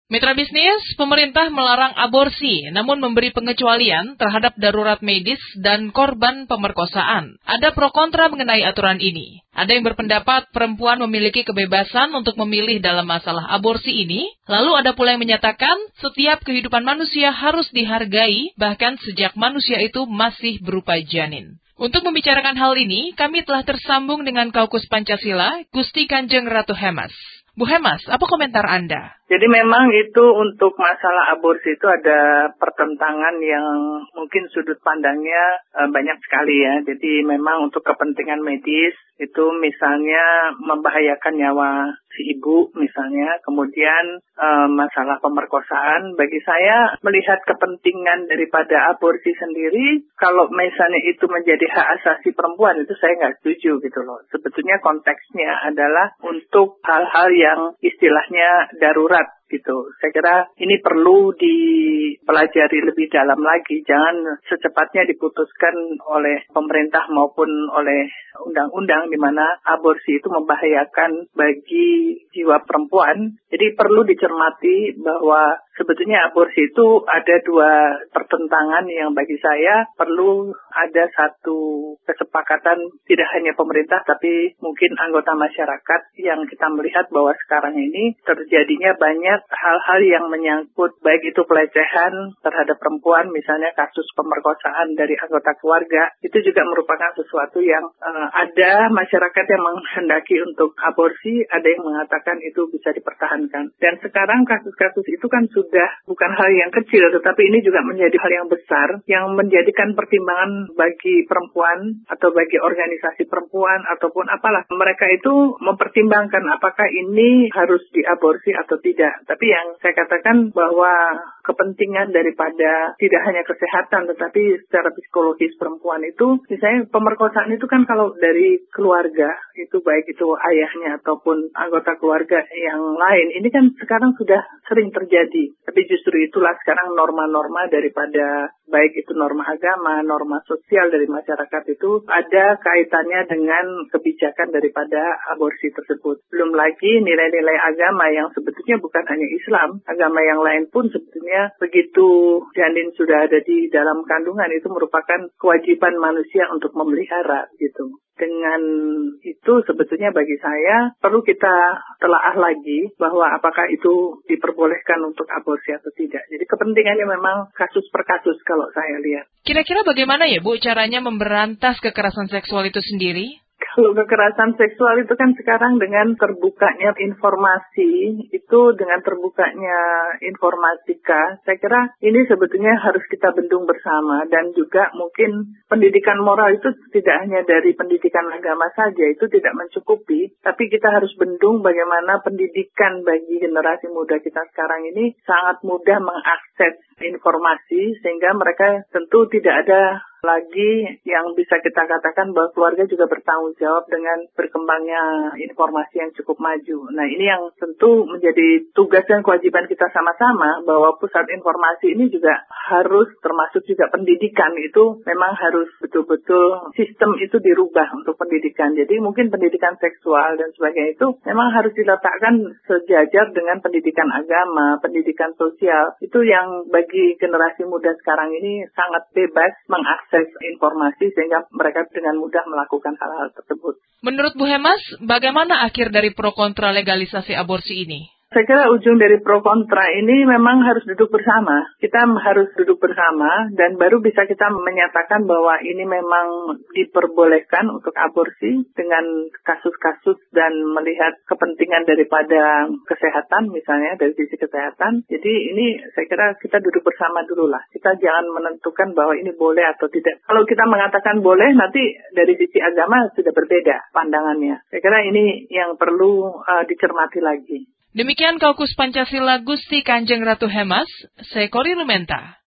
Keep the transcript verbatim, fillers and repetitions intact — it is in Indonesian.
Mitra bisnis, pemerintah melarang aborsi, namun memberi pengecualian terhadap darurat medis dan korban pemerkosaan. Ada pro kontra mengenai aturan ini. Ada yang berpendapat perempuan memiliki kebebasan untuk memilih dalam masalah aborsi ini. Lalu ada pula yang menyatakan setiap kehidupan manusia harus dihargai, bahkan sejak manusia itu masih berupa janin. Untuk membicarakan hal ini, kami telah tersambung dengan Kaukus Pancasila, Gusti Kanjeng Ratu Hemas. Bu Hemas, apa komentar Anda? Jadi memang itu untuk masalah aborsi itu ada pertentangan yang mungkin sudut pandangnya e, banyak sekali ya. Jadi memang untuk kepentingan medis itu misalnya membahayakan nyawa si ibu misalnya. Kemudian e, masalah pemerkosaan, bagi saya melihat kepentingan daripada aborsi sendiri, kalau misalnya itu menjadi hak asasi perempuan itu saya nggak setuju gitu loh. Sebetulnya konteksnya adalah untuk hal-hal yang istilahnya darurat gitu. Saya kira ini perlu dipelajari lebih dalam lagi. Jangan secepatnya diputuskan oleh pemerintah maupun oleh undang-undang di mana aborsi itu membahayakan bagi jiwa perempuan. Jadi perlu dicermati bahwa sebetulnya aborsi itu ada dua pertentangan yang bagi saya perlu ada satu kesepakatan tidak hanya pemerintah tapi mungkin anggota masyarakat yang kita melihat bahwa sekarang ini terjadinya banyak hal-hal yang menyangkut baik itu pelecehan terhadap perempuan, misalnya kasus pemerkosaan dari anggota keluarga, itu juga merupakan sesuatu yang uh, ada masyarakat yang menghendaki untuk aborsi, ada yang mengatakan itu bisa dipertahankan. Dan sekarang kasus-kasus itu kan sudah bukan hal yang kecil, tetapi ini juga menjadi hal yang besar, yang menjadikan pertimbangan bagi perempuan atau bagi organisasi perempuan ataupun apalah. Mereka itu mempertimbangkan apakah ini harus diaborsi atau tidak. Tapi yang saya katakan bahwa kepentingan daripada tidak hanya kesehatan tetapi secara psikologis perempuan itu, misalnya pemerkosaan itu kan kalau dari keluarga, itu baik itu ayahnya ataupun anggota keluarga yang lain, ini kan sekarang sudah sering terjadi. Tapi justru itulah sekarang norma-norma daripada baik itu norma agama, norma sosial dari masyarakat itu ada kaitannya dengan kebijakan daripada aborsi tersebut. Belum lagi nilai-nilai agama yang sebetulnya bukan hanya Islam, agama yang lain pun sebetulnya begitu janin sudah ada di dalam kandungan itu merupakan kewajiban manusia untuk memelihara gitu. Dengan itu sebetulnya bagi saya perlu kita telaah lagi bahwa apakah itu diperbolehkan untuk aborsi atau tidak. Jadi kepentingannya memang kasus per kasus kalau saya lihat. Kira-kira bagaimana ya Bu caranya memberantas kekerasan seksual itu sendiri? Kalau kekerasan seksual itu kan sekarang dengan terbukanya informasi, itu dengan terbukanya informatika, saya kira ini sebetulnya harus kita bendung bersama. Dan juga mungkin pendidikan moral itu tidak hanya dari pendidikan agama saja, itu tidak mencukupi. Tapi kita harus bendung bagaimana pendidikan bagi generasi muda kita sekarang ini sangat mudah mengakses informasi, sehingga mereka tentu tidak ada lagi yang bisa kita katakan bahwa keluarga juga bertanggung jawab dengan berkembangnya informasi yang cukup maju. Nah, ini yang tentu menjadi tugas dan kewajiban kita sama-sama, bahwa pusat informasi ini juga harus termasuk juga pendidikan itu memang harus betul-betul sistem itu dirubah untuk pendidikan. Jadi mungkin pendidikan seksual dan sebagainya itu memang harus diletakkan sejajar dengan pendidikan agama, pendidikan sosial. Itu yang bagi generasi muda sekarang ini sangat bebas mengakses informasi sehingga mereka dengan mudah melakukan hal-hal tersebut. Menurut Bu Hemas, bagaimana akhir dari pro kontra legalisasi aborsi ini? Saya kira ujung dari pro kontra ini memang harus duduk bersama. Kita harus duduk bersama dan baru bisa kita menyatakan bahwa ini memang diperbolehkan untuk aborsi dengan kasus-kasus dan melihat kepentingan daripada kesehatan misalnya dari sisi kesehatan. Jadi ini saya kira kita duduk bersama dulu lah. Kita jangan menentukan bahwa ini boleh atau tidak. Kalau kita mengatakan boleh, nanti dari sisi agama sudah berbeda pandangannya. Saya kira ini yang perlu uh, dicermati lagi. Demikian Kaukus Pancasila Gusti Kanjeng Ratu Hemas, saya Kori Lumenta.